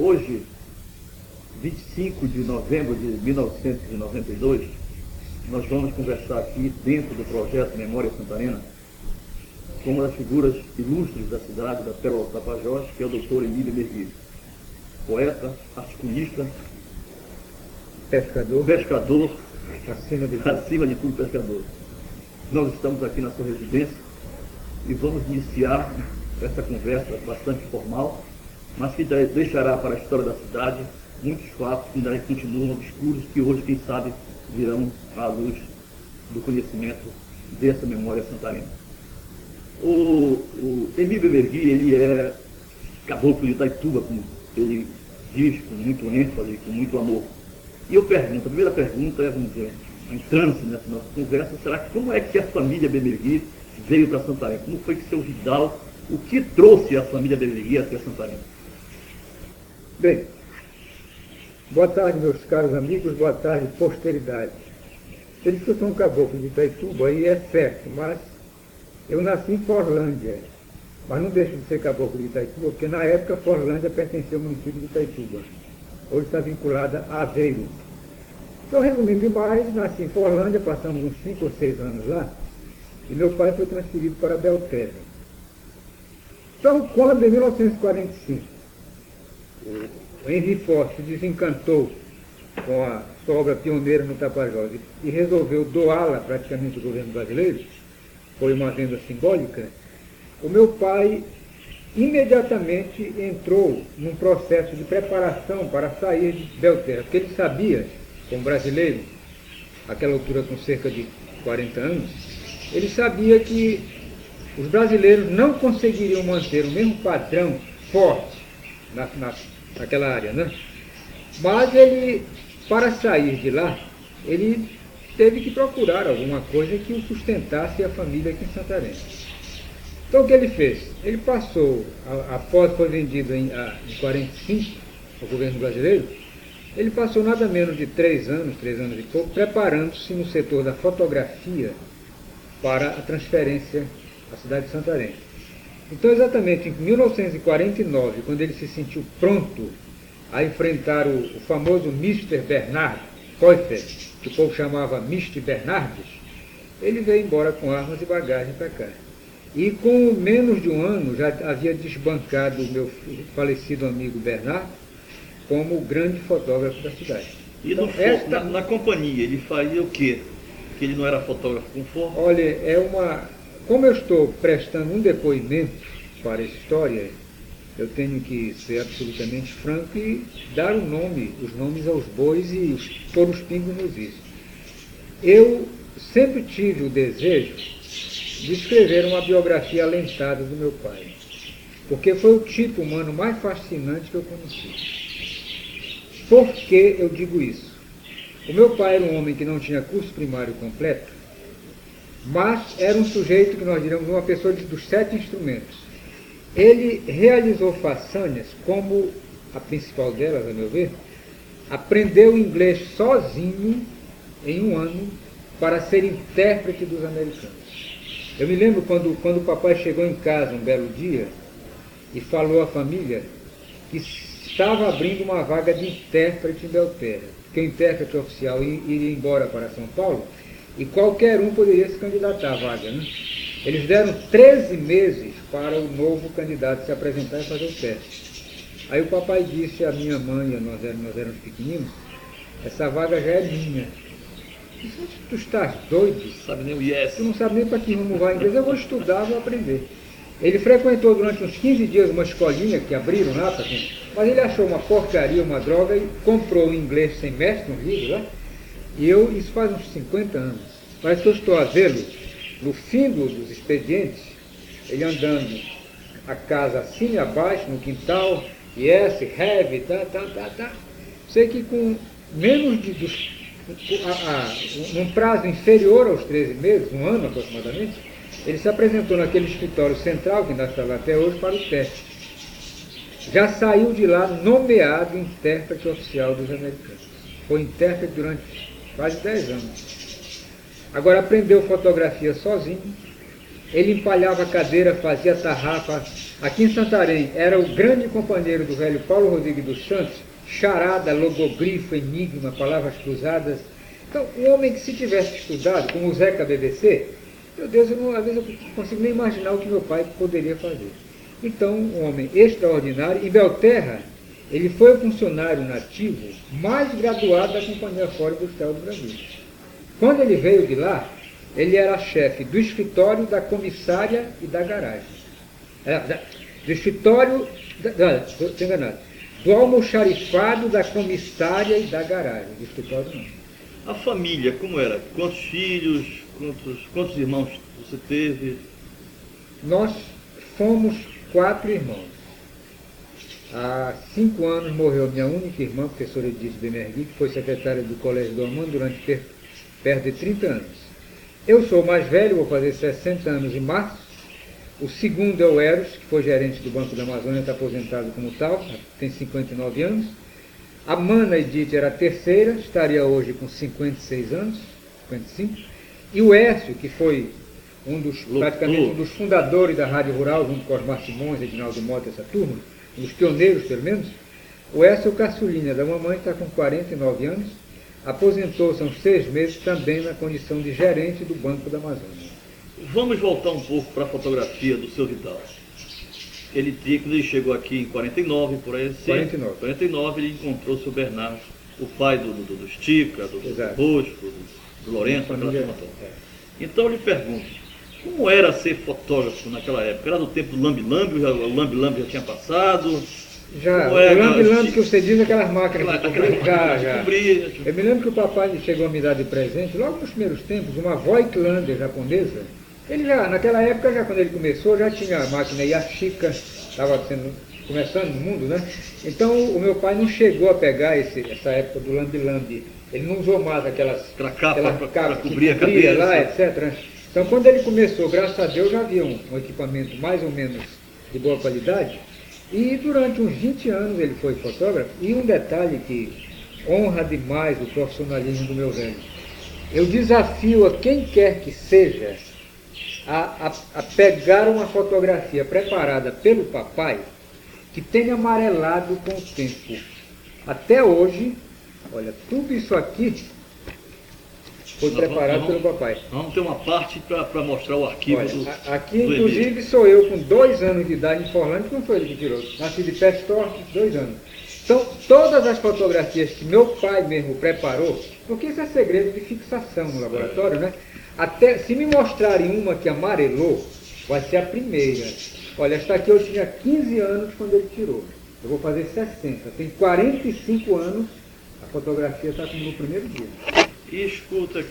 Hoje, 25 de novembro de 1992, nós vamos conversar aqui dentro do projeto Memória Santarena com uma das figuras ilustres da cidade, da Pérola do Tapajós, que é o Dr. Emílio Merguilho, poeta, articulista, pescador, acima de tudo pescador. Nós estamos aqui na sua residência e vamos iniciar essa conversa bastante formal, mas que deixará para a história da cidade muitos fatos que ainda continuam obscuros, que hoje, quem sabe, virão à luz do conhecimento dessa memória santarena. O Emílio Merguilho, ele é caboclo de Itaituba, como ele diz, com muito ênfase, com muito amor. E eu pergunto, a primeira pergunta é, vamos dizer, entrando nessa nossa conversa, será que como é que a família Bemergui veio para Santarém? Como foi que seu Vidal, o que trouxe a família Bemergui até Santarém? Bem, boa tarde, meus caros amigos, boa tarde, posteridade. Você disse que eu sou um caboclo de Itaituba, aí é certo, mas eu nasci em Forlândia, mas não deixo de ser caboclo de Itaituba, porque na época Forlândia pertencia ao município de Itaituba. Hoje está vinculada a Aveiro. Então, resumindo demais, nasci em Forlândia, passamos uns 5 ou 6 anos lá, e meu pai foi transferido para Belterra. Então, quando em 1945, o Henri Forte se desencantou com a sua obra pioneira no Tapajós e resolveu doá-la praticamente ao governo brasileiro, foi uma venda simbólica, o meu pai imediatamente entrou num processo de preparação para sair de Belterra, porque ele sabia, como brasileiro, àquela altura com cerca de 40 anos, ele sabia que os brasileiros não conseguiriam manter o mesmo padrão forte naquela área, né? Mas ele, para sair de lá, ele teve que procurar alguma coisa que o sustentasse a família aqui em Santarém. Então o que ele fez? Ele passou, após foi vendido em 45 ao governo brasileiro, ele passou nada menos de 3 anos e pouco, preparando-se no setor da fotografia para a transferência à cidade de Santarém. Então, exatamente em 1949, quando ele se sentiu pronto a enfrentar o famoso Mr. Bernard Koiffer, que o povo chamava Mr. Bernardes, ele veio embora com armas e bagagem para cá. E com menos de um ano já havia desbancado o meu falecido amigo Bernard como o grande fotógrafo da cidade. E então, na companhia, ele fazia o quê? Que ele não era fotógrafo com foto? Olha, como eu estou prestando um depoimento para a história, eu tenho que ser absolutamente franco e dar os nomes aos bois e pôr os pingos nos is. Eu sempre tive o desejo de escrever uma biografia alentada do meu pai, porque foi o tipo humano mais fascinante que eu conheci. Por que eu digo isso? O meu pai era um homem que não tinha curso primário completo, mas era um sujeito que nós diríamos uma pessoa dos 7 instrumentos. Ele realizou façanhas, como a principal delas, a meu ver, aprendeu inglês sozinho em um ano para ser intérprete dos americanos. Eu me lembro quando o papai chegou em casa um belo dia e falou à família que estava abrindo uma vaga de intérprete em Belterra, porque o intérprete oficial iria embora para São Paulo e qualquer um poderia se candidatar à vaga, né? Eles deram 13 meses para o novo candidato se apresentar e fazer o teste. Aí o papai disse à minha mãe, nós éramos pequeninos, essa vaga já é minha. Eu disse, tu estás doido? Sabe nem o yes. Tu não sabe nem para que rumo vai inglês, eu vou estudar, vou aprender. Ele frequentou durante uns 15 dias uma escolinha que abriram lá, mas ele achou uma porcaria, uma droga, e comprou o inglês sem mestre, um livro lá, e isso faz uns 50 anos. Parece que eu estou a vê-lo no fim dos expedientes, ele andando a casa acima e abaixo, no quintal, yes, have, tá. Sei que com menos num prazo inferior aos 13 meses, um ano aproximadamente, ele se apresentou naquele escritório central, que ainda está lá até hoje, para o teste. Já saiu de lá nomeado intérprete oficial dos americanos. Foi intérprete durante quase 10 anos. Agora aprendeu fotografia sozinho, ele empalhava a cadeira, fazia tarrafa, Aqui em Santarém era o grande companheiro do velho Paulo Rodrigues dos Santos, charada, logogrifo, enigma, palavras cruzadas. Então, um homem que se tivesse estudado, como o Zeca BBC, meu Deus, às vezes eu não consigo nem imaginar o que meu pai poderia fazer. Então, um homem extraordinário. Em Belterra, ele foi o funcionário nativo mais graduado da Companhia Fora Industrial do Brasil. Quando ele veio de lá, ele era chefe do escritório, da comissária e da garagem. Do escritório, estou enganado, do almoxarifado, da comissária e da garagem. Do escritório não. A família, como era? Quantos filhos, quantos irmãos você teve? Nós fomos 4 irmãos. Há 5 anos morreu minha única irmã, professora Edith Bemergui, que foi secretária do Colégio do Amando durante perto de 30 anos. Eu sou o mais velho, vou fazer 60 anos em março. O segundo é o Eros, que foi gerente do Banco da Amazônia, está aposentado como tal, tem 59 anos. A Mana Edith era a terceira, estaria hoje com 56 anos, 55. E o Écio, que foi praticamente um dos fundadores da Rádio Rural, junto com Osmar Simões, Edinaldo Mota, essa turma, um dos pioneiros pelo menos. O Écio Caçulinha da mamãe está com 49 anos, aposentou-se há uns 6 meses também na condição de gerente do Banco da Amazônia. Vamos voltar um pouco para a fotografia do seu Vidal. Quando ele chegou aqui em 49, por aí, 49 ele encontrou o seu Bernardo, o pai do Estica, do Bosco, do Lourenço, aquela turma toda. Então eu lhe pergunto, como era ser fotógrafo naquela época? Era do tempo do lambe-lambe, o lambe-lambe já tinha passado? Já, o lambe-lambe que você diz, aquelas máquinas de cobrir, já. Eu me lembro que o papai chegou a me dar de presente, logo nos primeiros tempos, uma Voigtlander japonesa. Ele já, naquela época, já quando ele começou, já tinha a máquina Yashica, estava começando no mundo, né? Então o meu pai não chegou a pegar essa época do lambe-lambe. Ele não usou mais aquela capa para cobrir a cabeça lá, etc. Então quando ele começou, graças a Deus, já havia um equipamento mais ou menos de boa qualidade. E durante uns 20 anos ele foi fotógrafo. E um detalhe que honra demais o profissionalismo do meu velho. Eu desafio a quem quer que seja a pegar uma fotografia preparada pelo papai que tenha amarelado com o tempo. Até hoje, olha, tudo isso aqui foi preparado pelo papai. Vamos ter uma parte para mostrar o arquivo. Olha, aqui, inclusive, sou eu com 2 anos de idade em Forlândia, que não foi ele que tirou. Nasci de pé torto, 2 anos. Então, todas as fotografias que meu pai mesmo preparou, porque isso é segredo de fixação no laboratório, né? Até, se me mostrarem uma que amarelou, vai ser a primeira. Olha, esta aqui eu tinha 15 anos quando ele tirou. Eu vou fazer 60. Tem 45 anos, a fotografia está como no primeiro dia. E escuta,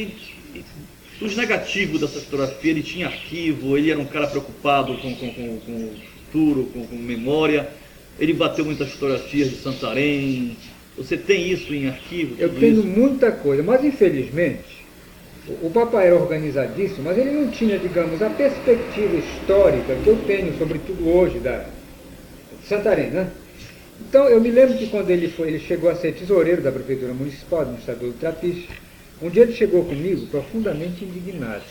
os negativos dessa fotografia, ele tinha arquivo, ele era um cara preocupado com o futuro, com memória. Ele bateu muitas fotografias de Santarém. Você tem isso em arquivo? Eu tenho muita coisa, mas infelizmente, o papai era organizadíssimo, mas ele não tinha, digamos, a perspectiva histórica que eu tenho, sobretudo hoje, de Santarém, né? Então, eu me lembro que quando ele chegou a ser tesoureiro da Prefeitura Municipal, administrador do Trapiche, um dia ele chegou comigo profundamente indignado.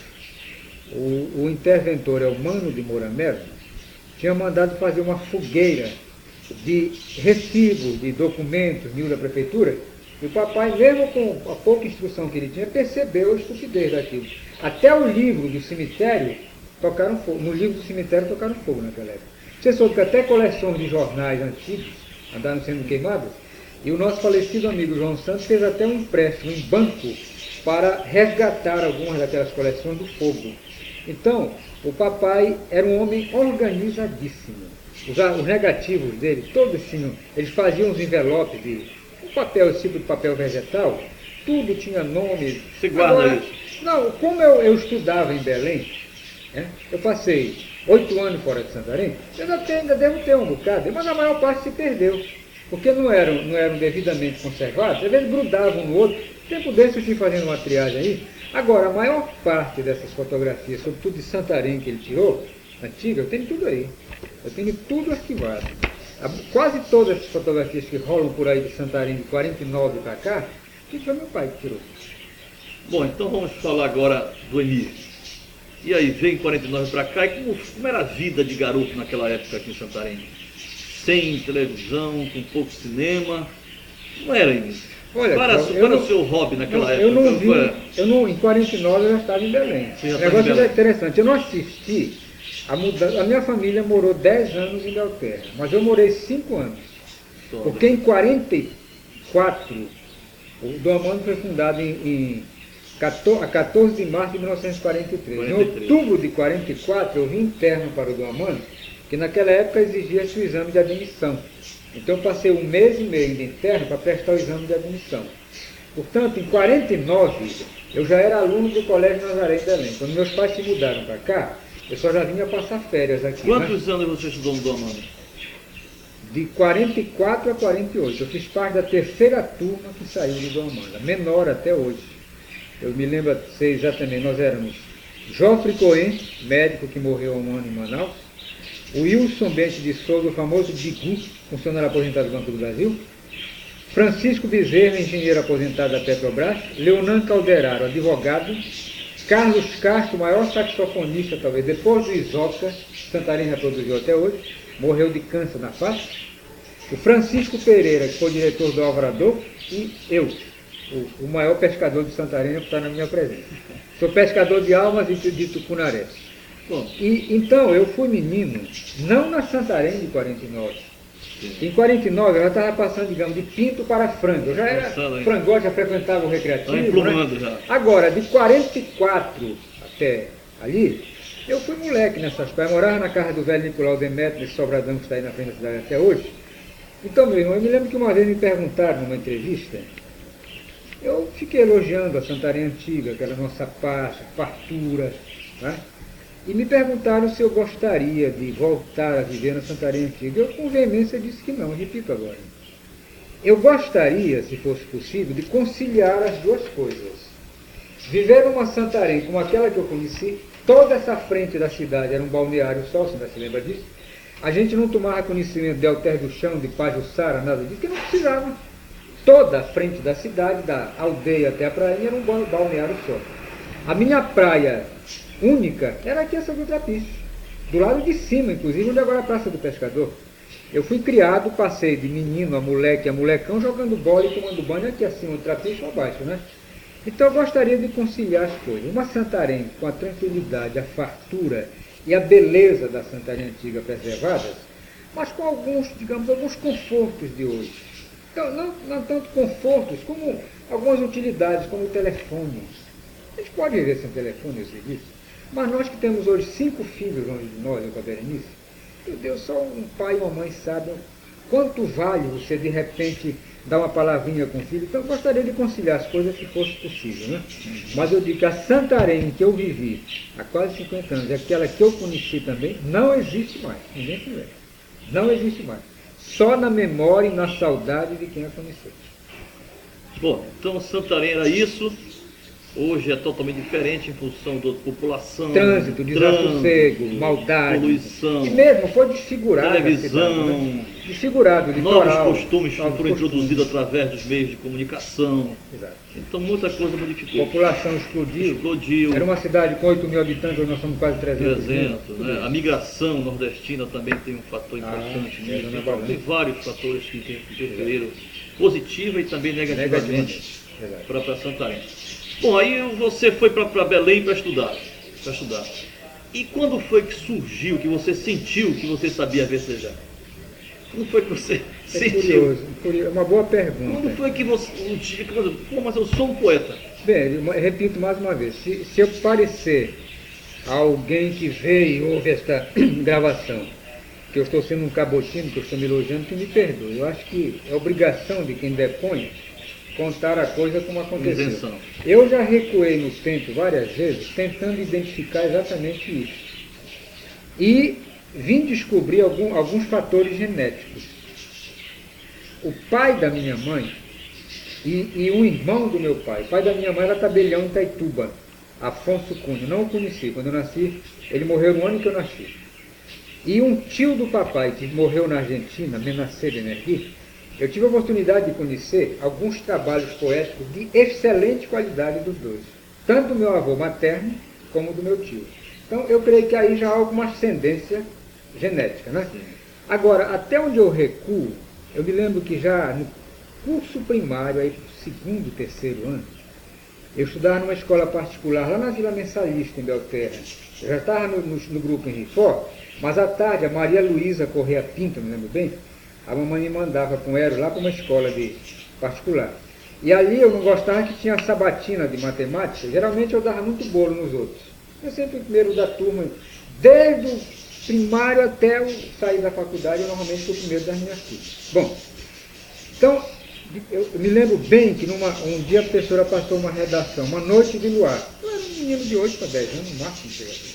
O interventor, Elmano de Moura Melo, tinha mandado fazer uma fogueira de recibos, de documentos mil da Prefeitura, e o papai, mesmo com a pouca instrução que ele tinha, percebeu a estupidez daquilo. Até o livro do cemitério tocaram fogo. No livro do cemitério tocaram fogo naquela época. Você soube que até coleções de jornais antigos andaram sendo queimadas? E o nosso falecido amigo João Santos fez até um empréstimo em banco para resgatar algumas daquelas coleções do fogo. Então, o papai era um homem organizadíssimo. Os negativos dele, todos tinham, eles faziam os envelopes de papel, esse tipo de papel vegetal, tudo tinha nome. Você guarda isso? Não, como eu estudava em Belém, né, eu passei 8 anos fora de Santarém, eu ainda devo ter um bocado, mas a maior parte se perdeu, porque não eram devidamente conservados, às vezes grudavam um no outro. Tempo desse eu estive fazendo uma triagem aí. Agora, a maior parte dessas fotografias, sobretudo de Santarém que ele tirou, antiga, eu tenho tudo aí. Eu tenho tudo arquivado. Quase todas as fotografias que rolam por aí de Santarém de 49 para cá, que foi meu pai que tirou. Bom, então vamos falar agora do Emílio. E aí, veio em 49 para cá, e como era a vida de garoto naquela época aqui em Santarém? Sem televisão, com pouco cinema, não era isso. Olha, Qual era o seu hobby naquela época? Em 49 eu já estava em Belém. O negócio é interessante, eu não assisti a mudança. A minha família morou 10 anos em Belterra, mas eu morei 5 anos. Porque em 44, o Dom Amando foi fundado a 14 de março de 1943. Em outubro de 44, eu vim interno para o Dom Amando, que naquela época exigia-se o exame de admissão. Então eu passei 1 mês e meio de interno para prestar o exame de admissão. Portanto, em 49, eu já era aluno do Colégio Nazaré em Belém. Quando meus pais se mudaram para cá, eu só já vinha passar férias aqui. Quantos anos você estudou no Dom Amando? De 44 a 48. Eu fiz parte da 3ª turma que saiu do Dom Amando, menor até hoje. Eu me lembro, sei exatamente, nós éramos Joffre Cohen, médico que morreu há 1 ano em Manaus, o Wilson Bente de Souza, o famoso Bigu, funcionário aposentado do Banco do Brasil, Francisco Bezerra, engenheiro aposentado da Petrobras, Leonan Calderaro, advogado, Carlos Castro, o maior saxofonista, talvez, depois do Isoca, Santarém reproduziu até hoje, morreu de câncer na face, o Francisco Pereira, que foi diretor do Alvarador, e eu, o maior pescador de Santarém, que está na minha presença. Sou pescador de almas e de Tucunaré. Bom, então, eu fui menino, não na Santarém de 49. Em 49, eu já estava passando, digamos, de pinto para frango. Eu já era frangote, já frequentava o recreativo. Né? Já. Agora, de 44 até ali, eu fui moleque nessas praias. Morava na casa do velho Nicolau Demetrio, nesse sobradão que está aí na frente da cidade até hoje. Então, meu irmão, eu me lembro que uma vez me perguntaram numa entrevista, eu fiquei elogiando a Santarém antiga, aquela nossa paz, fartura, né? E me perguntaram se eu gostaria de voltar a viver na Santarém antiga. Eu, com veemência, disse que não, repito agora. Eu gostaria, se fosse possível, de conciliar as duas coisas. Viver numa Santarém como aquela que eu conheci, toda essa frente da cidade era um balneário só, você ainda se lembra disso? A gente não tomava conhecimento de Alter do Chão, de Pajuçara, nada disso, porque não precisava. Toda a frente da cidade, da aldeia até a praia, era um balneário só. A minha praia única era aqui essa do Trapiche, do lado de cima, inclusive, onde agora é a Praça do Pescador. Eu fui criado, passei de menino a moleque, a molecão, jogando bola e tomando banho aqui acima do Trapiche ou abaixo, né? Então eu gostaria de conciliar as coisas. Uma Santarém com a tranquilidade, a fartura e a beleza da Santarém antiga preservadas, mas com alguns, digamos, alguns confortos de hoje. Então, não tanto confortos, como algumas utilidades, como o telefone. A gente pode viver sem telefone, eu sei disso. Mas nós que temos hoje 5 filhos longe de nós, eu com a Berenice, meu Deus, só um pai e uma mãe sabem quanto vale você, de repente, dar uma palavrinha com o filho. Então, eu gostaria de conciliar as coisas se fosse possível, né? Mas eu digo que a Santarém que eu vivi há quase 50 anos, aquela que eu conheci também, não existe mais. Ninguém se lembra. Não existe mais. Só na memória e na saudade de quem a conheceu. Bom, então Santarém era isso. Hoje é totalmente diferente em função da população. Trânsito, desassossego, maldade. Poluição. E mesmo foi desfigurado. Televisão. Né? Desfigurado, litoral. Novos costumes foram introduzidos através dos meios de comunicação. Exato. Então muita coisa modificou. A população explodiu. Era uma cidade com 8 mil habitantes, hoje nós somos quase 300 né? A migração nordestina também tem um fator importante nisso. Então, tem vários fatores que interferiram positiva e também negativamente para Santarém. Bom, aí você foi para Belém para estudar. E quando foi que surgiu, que você sentiu que você sabia versejar? Quando foi que você sentiu? Curioso, é uma boa pergunta. Quando foi que você... mas eu sou um poeta. Bem, eu repito mais uma vez, se eu parecer a alguém que veio e ouve esta gravação, que eu estou sendo um cabotino, que eu estou me elogiando, que me perdoe. Eu acho que é obrigação de quem depõe contar a coisa como aconteceu. Isenção. Eu já recuei no tempo várias vezes, tentando identificar exatamente isso. E vim descobrir alguns fatores genéticos. O pai da minha mãe e um irmão do meu pai, o pai da minha mãe era tabelião em Itaituba, Afonso Cunha. Não o conheci. Quando eu nasci, ele morreu no ano que eu nasci. E um tio do papai, que morreu na Argentina, Menacé de Energia, eu tive a oportunidade de conhecer alguns trabalhos poéticos de excelente qualidade dos dois, tanto do meu avô materno como do meu tio. Então, eu creio que aí já há alguma ascendência genética, né? Agora, até onde eu recuo, eu me lembro que já no curso primário, aí segundo, terceiro ano, eu estudava numa escola particular lá na Vila Mensalista, em Belterra. Eu já estava no grupo em Rifó, mas à tarde, a Maria Luísa Correia Pinto, me lembro bem, a mamãe me mandava com ela lá para uma escola particular. E ali eu não gostava que tinha sabatina de matemática, geralmente eu dava muito bolo nos outros. Eu sempre o primeiro da turma, desde o primário até eu sair da faculdade, eu normalmente fui o primeiro das minhas filhas. Bom, então, eu me lembro bem que um dia a professora passou uma redação, uma noite de luar. Eu era um menino de 8 para 10 anos, no máximo.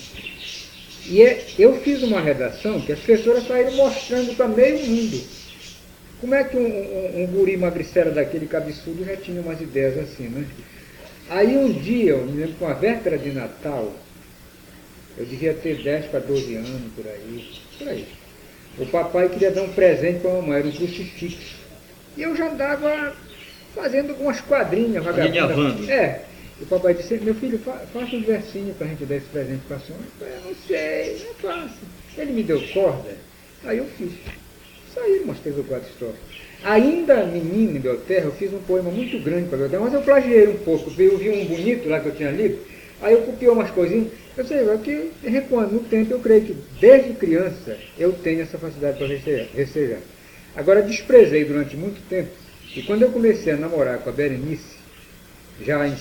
E eu fiz uma redação que as professoras saíram mostrando para meio mundo. Como é que um guri magricela daquele cabeçudo já tinha umas ideias assim, né? Aí um dia, eu me lembro com a véspera de Natal, eu devia ter 10 para 12 anos, por aí. O papai queria dar um presente para a mamãe, era um crucifixo. E eu já andava fazendo algumas quadrinhas, vagabundas. O papai disse, meu filho, faça um versinho para a gente dar esse presente para a senhora. Eu não sei, não faço. Ele me deu corda, aí eu fiz. Saíram umas 3 ou 4 histórias. Ainda menino em Belterra, eu fiz um poema muito grande para Belterra, mas eu plagiei um pouco. Eu vi um bonito lá que eu tinha lido, aí eu copiei umas coisinhas. Eu sei, que recuando no tempo, eu creio que desde criança eu tenho essa facilidade para recejar. Agora, desprezei durante muito tempo, e quando eu comecei a namorar com a Berenice, já em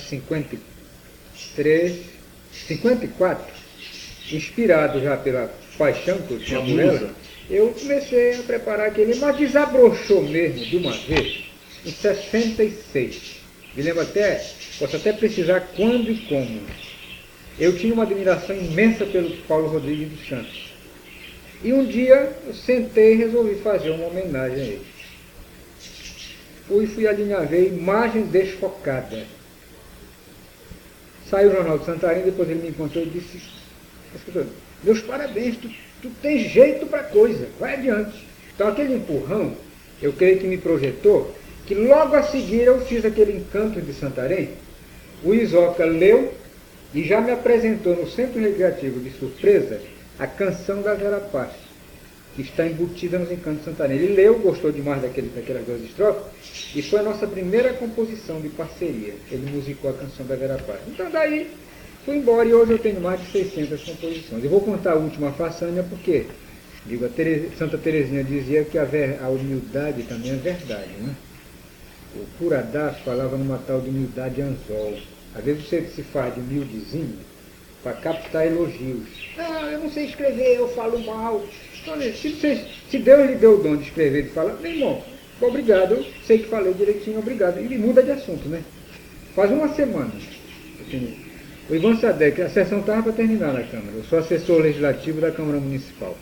54, inspirado já pela paixão que eu tinha por ela, eu comecei a preparar aquele, mas desabrochou mesmo de uma vez, em 66. Me lembro até, posso até precisar quando e como. Eu tinha uma admiração imensa pelo Paulo Rodrigues dos Santos. E um dia eu sentei e resolvi fazer uma homenagem a ele. Fui alinhaver Imagem Desfocada. Saiu o Jornal de Santarém, depois ele me encontrou e disse, meus parabéns, tu tens jeito para coisa, vai adiante. Então aquele empurrão, eu creio que me projetou, que logo a seguir eu fiz aquele Encanto de Santarém, o Isoca leu e já me apresentou no Centro Recreativo de surpresa a canção da Vera Paz, que está embutida nos Encantos de Santarém. Ele leu, gostou demais daquelas 2 estrofes, e foi a nossa primeira composição de parceria. Ele musicou a canção da Vera Paz. Então daí fui embora e hoje eu tenho mais de 600 composições. Eu vou contar a última façanha porque, Santa Teresinha dizia que a humildade também é verdade, né? O Puradasso falava numa tal de humildade anzol. Às vezes você se faz de humildezinho para captar elogios. Ah, eu não sei escrever, eu falo mal. Olha, se Deus lhe deu o dom de escrever e de falar, meu irmão, obrigado, eu sei que falei direitinho, obrigado. E muda de assunto, né? Faz uma semana. O Ivan Sadek, a sessão estava para terminar na Câmara. Eu sou assessor legislativo da Câmara Municipal.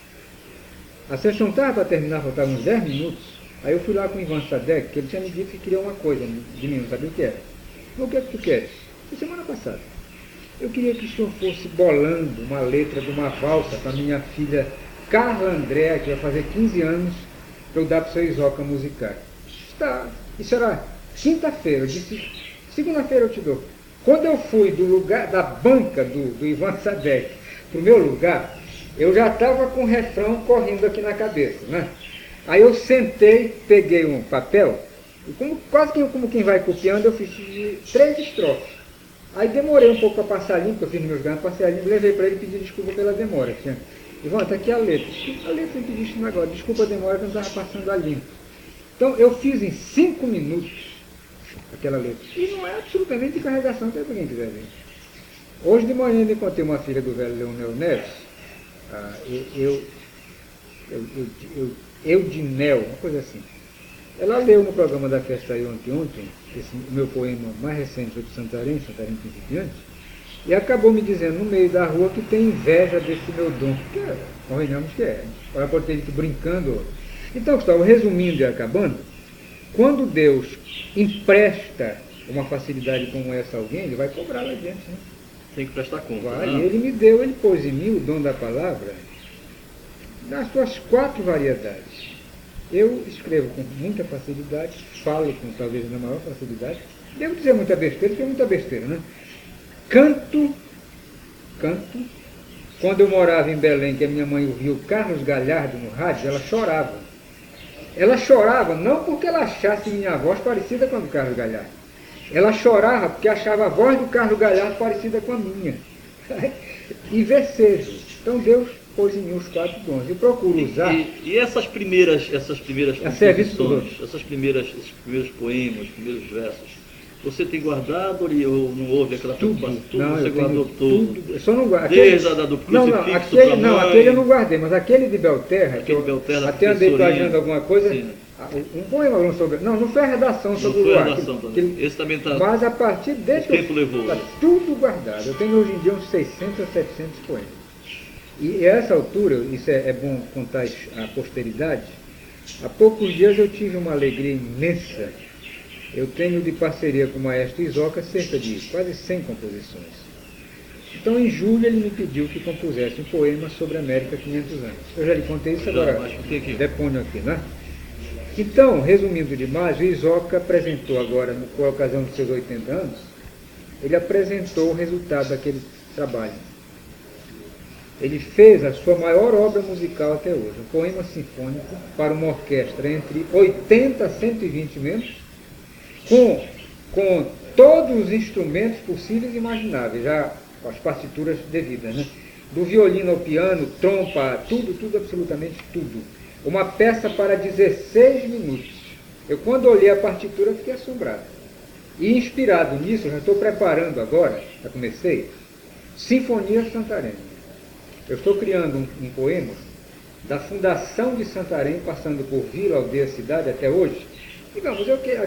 A sessão estava para terminar, faltavam uns 10 minutos. Aí eu fui lá com o Ivan Sadek, que ele tinha me dito que queria uma coisa de mim, não sabia o que era. O que é que tu queres? Foi semana passada. Eu queria que o senhor fosse bolando uma letra de uma valsa para minha filha Carla Andréa, que vai fazer 15 anos, para eu dar para o seu Isoca musicar. Está. Isso era quinta-feira. Eu disse, segunda-feira eu te dou. Quando eu fui do lugar, da banca do Ivan Sadek para o meu lugar, eu já estava com o refrão correndo aqui na cabeça, né? Aí eu sentei, peguei um papel, e quase como quem vai copiando, eu fiz 3 estrofes. Aí demorei um pouco para passar limpo, porque eu fiz nos meus ganhos, passei a limpo, levei para ele e pedi desculpa pela demora. Ivan, está aqui a letra. A letra você pediu isso agora, desculpa a demora que eu não estava passando a limpo. Então eu fiz em 5 minutos aquela letra. E não é absolutamente de carregação, até para quem quiser ver. Hoje de manhã eu encontrei uma filha do velho Leonel Neves, Eudinel, uma coisa assim. Ela leu no programa da festa aí ontem, o meu poema mais recente sobre Santarém Principiante, e acabou me dizendo no meio da rua que tem inveja desse meu dom, que convenhamos que é. Ela pode ter dito brincando. Então, Gustavo, resumindo e acabando, quando Deus empresta uma facilidade como essa a alguém, ele vai cobrar lá adiante, né? Tem que prestar conta. Vai, ele me deu, ele pôs em mim o dom da palavra nas suas 4 variedades. Eu escrevo com muita facilidade, falo com talvez na maior facilidade, devo dizer muita besteira, porque é muita besteira, né? Canto quando eu morava em Belém, que a minha mãe ouvia o Carlos Galhardo no rádio, ela chorava. Ela chorava não porque ela achasse minha voz parecida com a do Carlos Galhardo. Ela chorava porque achava a voz do Carlos Galhardo parecida com a minha. E versejos. Então Deus pôs em mim os 4 dons. Eu procuro usar. E essas primeiras composições, esses primeiros poemas, os primeiros versos, você tem guardado ou não houve aquela preocupação? Tudo não, você guardou tudo? Eu só não guardo. Desde a do crucifixo aquele eu não guardei, mas aquele de Belterra, que eu até andei plagiando alguma coisa. Sim. Um poema sobre. Não foi a redação sobre o luar. Esse também está. Mas a partir desse tempo levou. Está tudo guardado. Eu tenho hoje em dia uns 600 a 700 poemas. E a essa altura, isso é bom contar à posteridade, há poucos dias eu tive uma alegria imensa. Eu tenho de parceria com o maestro Isoca cerca de quase 100 composições. Então, em julho, ele me pediu que compusesse um poema sobre a América 500 anos. Eu já lhe contei isso, agora deponho aqui, né? Então, resumindo demais, o Isoca apresentou agora, por ocasião dos seus 80 anos, ele apresentou o resultado daquele trabalho. Ele fez a sua maior obra musical até hoje, um poema sinfônico para uma orquestra entre 80 a 120 membros, com todos os instrumentos possíveis e imagináveis, já com as partituras devidas, né? Do violino ao piano, trompa, tudo, absolutamente tudo. Uma peça para 16 minutos. Eu, quando olhei a partitura, fiquei assombrado. E inspirado nisso, eu já estou preparando agora, já comecei, Sinfonia Santarém. Eu estou criando um poema da fundação de Santarém, passando por vila, aldeia, cidade, até hoje. Digamos,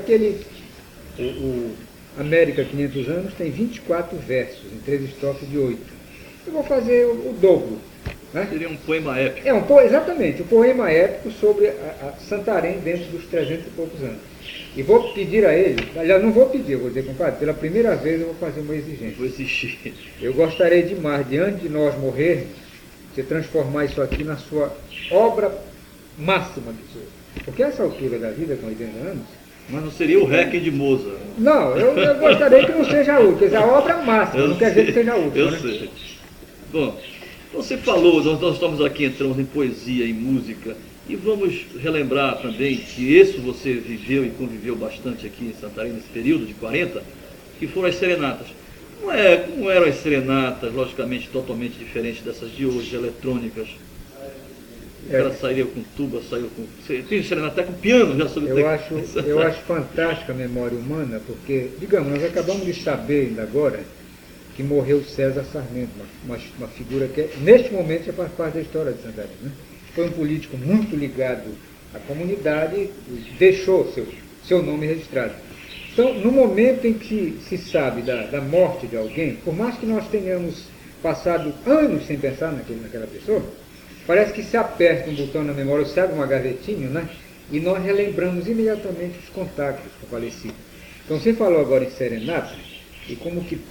o América 500 anos tem 24 versos, em 3 estrofes de 8. Eu vou fazer o dobro. Né? Seria um poema épico. Exatamente, um poema épico sobre a Santarém dentro dos 300 e poucos anos. E vou pedir a ele, aliás, não vou pedir, eu vou dizer, compadre, pela primeira vez eu vou fazer uma exigência. Vou exigir. Eu gostaria demais, diante de nós morrermos, você transformar isso aqui na sua obra máxima de Souza. Porque a essa altura da vida, com 80 anos... Mas não seria o Requiem de Mozart. Não, eu gostaria que não seja útil, quer dizer, a obra máxima, não quer dizer que seja útil. Eu sei. Bom, você falou, nós estamos aqui, entramos em poesia, em música, e vamos relembrar também que isso você viveu e conviveu bastante aqui em Santarém, nesse período de 40, que foram as serenatas. Não eram as serenatas, logicamente, totalmente diferentes dessas de hoje, eletrônicas. Ela saiu com tuba, saiu com... Tem serenata até com piano já sobre Eu acho fantástica a memória humana, porque, digamos, nós acabamos de saber ainda agora que morreu César Sarmento, uma figura que, neste momento, já faz parte da história de Santarém. Né? Foi um político muito ligado à comunidade e deixou seu nome registrado. Então, no momento em que se sabe da morte de alguém, por mais que nós tenhamos passado anos sem pensar naquela pessoa, parece que se aperta um botão na memória, se abre uma gavetinha, né? E nós relembramos imediatamente os contatos com o falecido. Então, você falou agora em serenata, e como que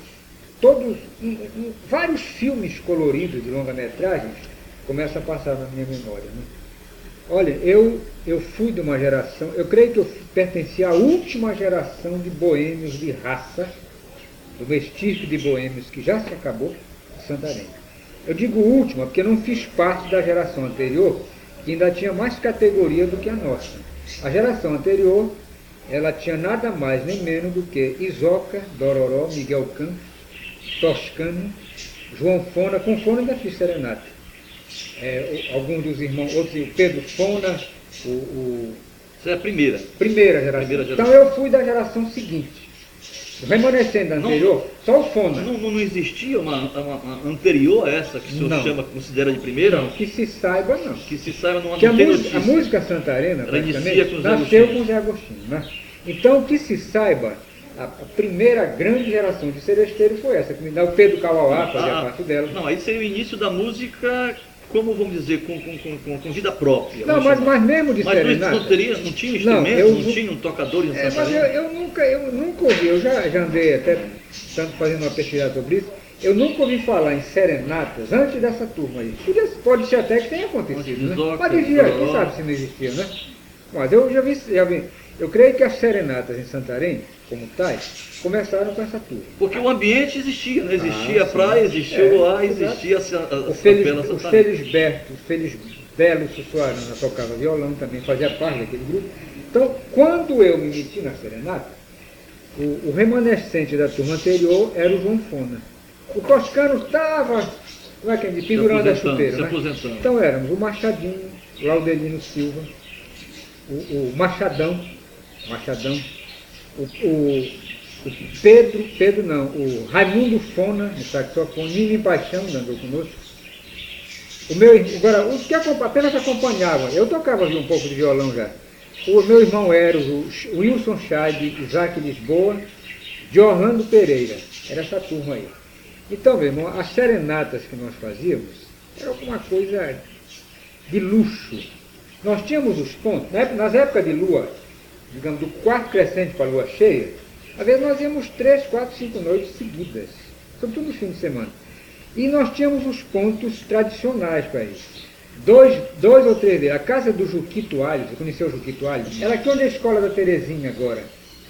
vários filmes coloridos de longa-metragem começam a passar na minha memória. Né? Olha, eu fui de uma geração, eu creio que eu pertencia à última geração de boêmios de raça, do estirpe de boêmios que já se acabou, de Santarém. Eu digo última porque não fiz parte da geração anterior, que ainda tinha mais categoria do que a nossa. A geração anterior, ela tinha nada mais nem menos do que Isoca, Dororó, Miguel Campos, Toscano, João Fona, com Fona ainda fiz serenata. Alguns dos irmãos, outros, Pedro Fona, Isso é a primeira geração. Então eu fui da geração seguinte. Remanescendo da anterior, só o Fona. Não existia uma anterior a essa que o senhor considera de primeira? Não, que se saiba não. Que se saiba não tem notícia. A música santarena, praticamente, com nasceu com Zé Agostinho. Né? Então, que se saiba, a primeira grande geração de seresteiro foi essa, que me dá o Pedro Cauauá, fazia parte dela. Não, aí seria o início da música, como vamos dizer, com vida própria. Não, mas mesmo de serenata... Mas não tinha instrumentos, não tinha tocadores em Santarém? Mas eu nunca ouvi, eu já andei até fazendo uma pesquisa sobre isso, eu nunca ouvi falar em serenatas antes dessa turma aí. Pode ser até que tenha acontecido, né? Mas devia, quem sabe se não existia, né? Mas eu já vi. Eu creio que as serenatas em Santarém, como tais, começaram com essa turma. Porque o ambiente existia, né? Existia a praia, existia o luar, existia o Felisberto Sussuarana tocava violão, também fazia parte daquele grupo. Então, quando eu me meti na serenata, o remanescente da turma anterior era o João Fona. O Toscano estava, como é que é, pendurando a chuteira, né? Então éramos o Machadinho, o Laudelino Silva, o Machadão, o Raimundo Fona, no saxofone, Nino Paixão, andou conosco. Agora, os que apenas acompanhavam, eu tocava um pouco de violão já. O meu irmão Eros, o Wilson Scheib, Isaac Lisboa, de Orlando Pereira. Era essa turma aí. Então, meu irmão, as serenatas que nós fazíamos era alguma coisa de luxo. Nós tínhamos os pontos, nas épocas de lua, digamos, do quarto crescente para a lua cheia, às vezes nós íamos 3, 4, 5 noites seguidas, sobretudo no fim de semana. E nós tínhamos os pontos tradicionais para isso. Dois ou três vezes. A casa do Juquito Alves, você conheceu o Juquito Alves? Ela aqui onde é a escola da Terezinha agora.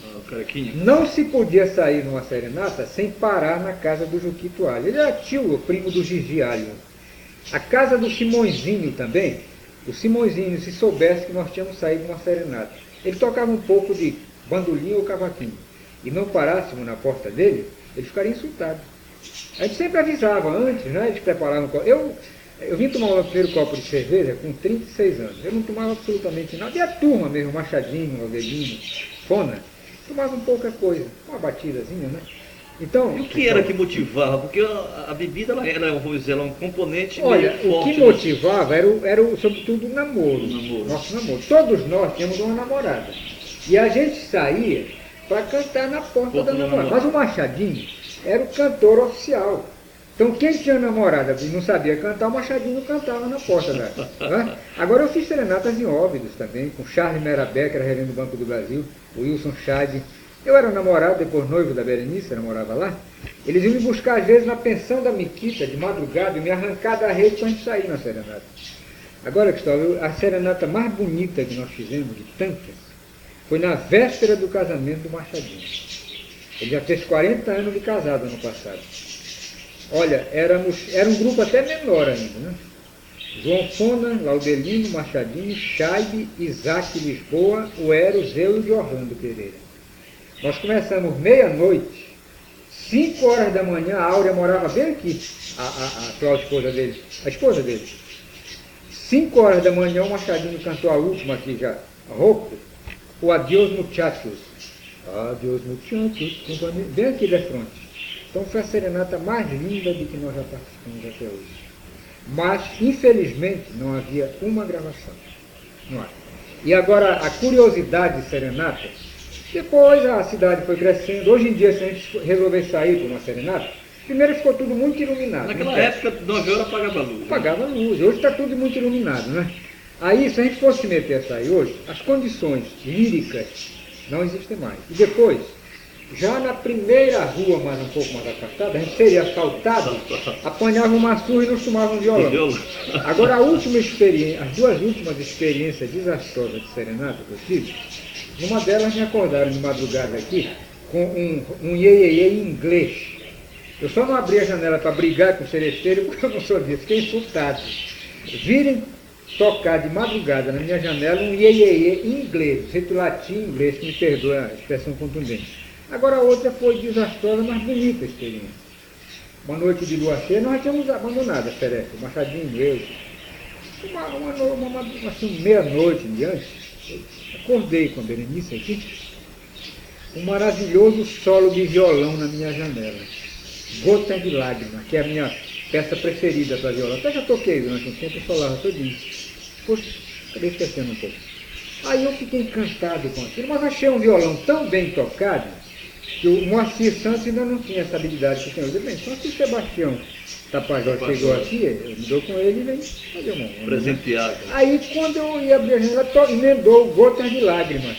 Não se podia sair numa serenata sem parar na casa do Juquito Alves. Ele era tio, o primo do Gigi Alves. A casa do Simõezinho também. O Simõezinho, se soubesse que nós tínhamos saído numa serenata, ele tocava um pouco de bandolim ou cavaquinho, e não parássemos na porta dele, ele ficaria insultado. A gente sempre avisava antes, né? Eles preparavam um copo. Eu vim tomar o meu primeiro copo de cerveja com 36 anos. Eu não tomava absolutamente nada. E a turma mesmo, Machadinho, Alvelino, Fona, tomava pouca coisa. Uma batidazinha, né? Então, e o que era que motivava? Porque a bebida vamos dizer, ela é um componente olha, meio forte. O que motivava era sobretudo o namoro. Nosso namoro. Todos nós tínhamos uma namorada. E a gente saía para cantar na porta da namorada. Mas o Machadinho era o cantor oficial. Então quem tinha namorada e não sabia cantar, o Machadinho cantava na porta dela. Né? Agora eu fiz serenatas em Óbidos também, com Charles Merabé, que era gerente do Banco do Brasil, o Wilson Scheib. Eu era namorado, depois noivo da Berenice, ela morava lá. Eles iam me buscar às vezes na pensão da Miquita, de madrugada, e me arrancar da rede para a gente sair na serenata. Agora, Cristóvão, a serenata mais bonita que nós fizemos, de tantas, foi na véspera do casamento do Machadinho. Ele já fez 40 anos de casado ano passado. Olha, era um grupo até menor ainda, né? João Fona, Laudelino, Machadinho, Scheib, Isaac Lisboa, o Eros, eu e o de Orlando Pereira. Nós começamos meia-noite, 5 horas da manhã, a Áurea morava bem aqui, a atual esposa dele, a esposa dele. 5 horas da manhã, o Machadinho cantou a última aqui já, rouco, o Adiós Muchachos. Adiós Muchachos, bem aqui da fronte. Então foi a serenata mais linda de que nós já participamos até hoje. Mas, infelizmente, não havia uma gravação. Não há. E agora, a curiosidade de serenata, depois a cidade foi crescendo. Hoje em dia, se a gente resolver sair por uma serenata, primeiro ficou tudo muito iluminado. Naquela época, 9 horas apagava a luz. Apagava a luz. Hoje está tudo muito iluminado, né? Aí, se a gente fosse meter a sair hoje, as condições líricas não existem mais. E depois, já na primeira rua, mais um pouco mais afastada, a gente seria assaltado, apanhava uma surra e nos tomava um violão. Agora, as duas últimas experiências desastrosas de serenata que eu tive, numa delas me acordaram de madrugada aqui com um iê em inglês. Eu só não abri a janela para brigar com o seresteiro porque eu não sou disso, fiquei insultado. Virem tocar de madrugada na minha janela um iê em inglês, feito latim em inglês, que me perdoa a expressão contundente. Agora a outra foi desastrosa, mas bonita a experiência. Uma noite de lua cheia, nós já tínhamos abandonado a Seresta, o Machadinho, eu. Assim, meia-noite em diante, acordei com a Berenice aqui, um maravilhoso solo de violão na minha janela. Gota de Lágrima, que é a minha peça preferida para violão. Até já toquei durante um tempo e solava todinho. Poxa, acabei esquecendo um pouco. Aí eu fiquei encantado com aquilo, mas achei um violão tão bem tocado que o Moacir Santos ainda não tinha essa habilidade que tem. Eu disse, bem, só se o Sebastião Tapajós chegou aqui, eu me dou com ele e vem fazer uma onda. Presentear. Aí quando eu ia abrir a janela, emendou Gotas de Lágrimas.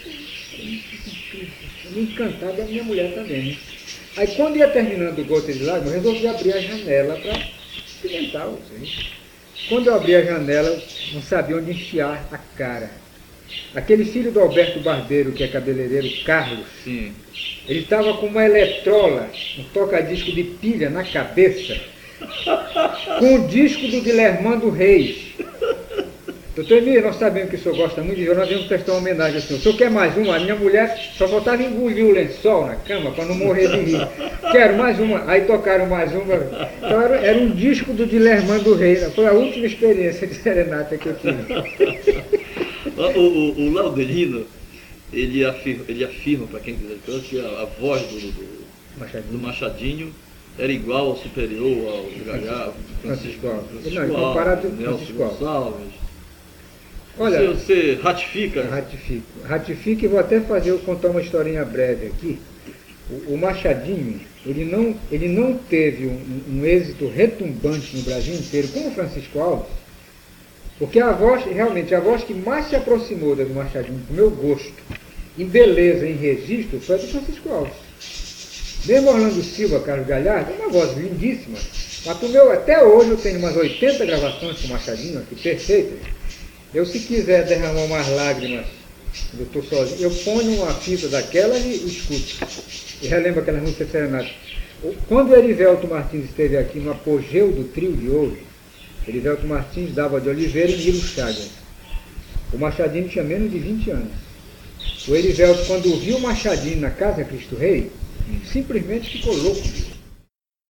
Me encantado, a minha mulher também, né? Aí quando ia terminando o Gotas de Lágrimas, eu resolvi abrir a janela para experimentar o. Quando eu abri a janela, eu não sabia onde enfiar a cara. aquele filho do Alberto Barbeiro, que é cabeleireiro, Carlos, Sim. ele estava com uma eletrola, um toca-disco de pilha na cabeça, com o disco do Dilermando Reis. Doutor Emílio, nós sabemos que o senhor gosta muito de violão, nós vamos prestar uma homenagem ao senhor. O senhor quer mais uma? A minha mulher só faltava engolir o lençol na cama para não morrer de rir. Quero mais uma. Aí tocaram mais uma. Então era um disco do Dilermando Reis. Foi a última experiência de serenata que eu tive. O Laudelino, ele afirma para quem quiser que a voz do Machadinho era igual ao superior, ao Gagá, Francisco Alves, Nelson Gonçalves. Olha, você ratifica? Ratifico e vou até contar uma historinha breve aqui. O Machadinho, ele não teve um êxito retumbante no Brasil inteiro, como o Francisco Alves, porque realmente a voz que mais se aproximou da do Machadinho, do meu gosto, em beleza, em registro, foi a do Francisco Alves. Mesmo Orlando Silva, Carlos Galhardo, é uma voz lindíssima. Mas o meu, até hoje eu tenho umas 80 gravações com o Machadinho aqui, perfeitas. Eu, se quiser derramar umas lágrimas, eu estou sozinho, eu ponho uma fita daquela e escuto. E relembro aquelas músicas serenatas. Quando o Erivelto Martins esteve aqui no apogeu do Trio de Ouro, Erivelto Martins, Dalva de Oliveira e Nilo Chagas. O Machadinho tinha menos de 20 anos. O Erivelto, quando viu o Machadinho na Casa Cristo Rei, simplesmente ficou louco.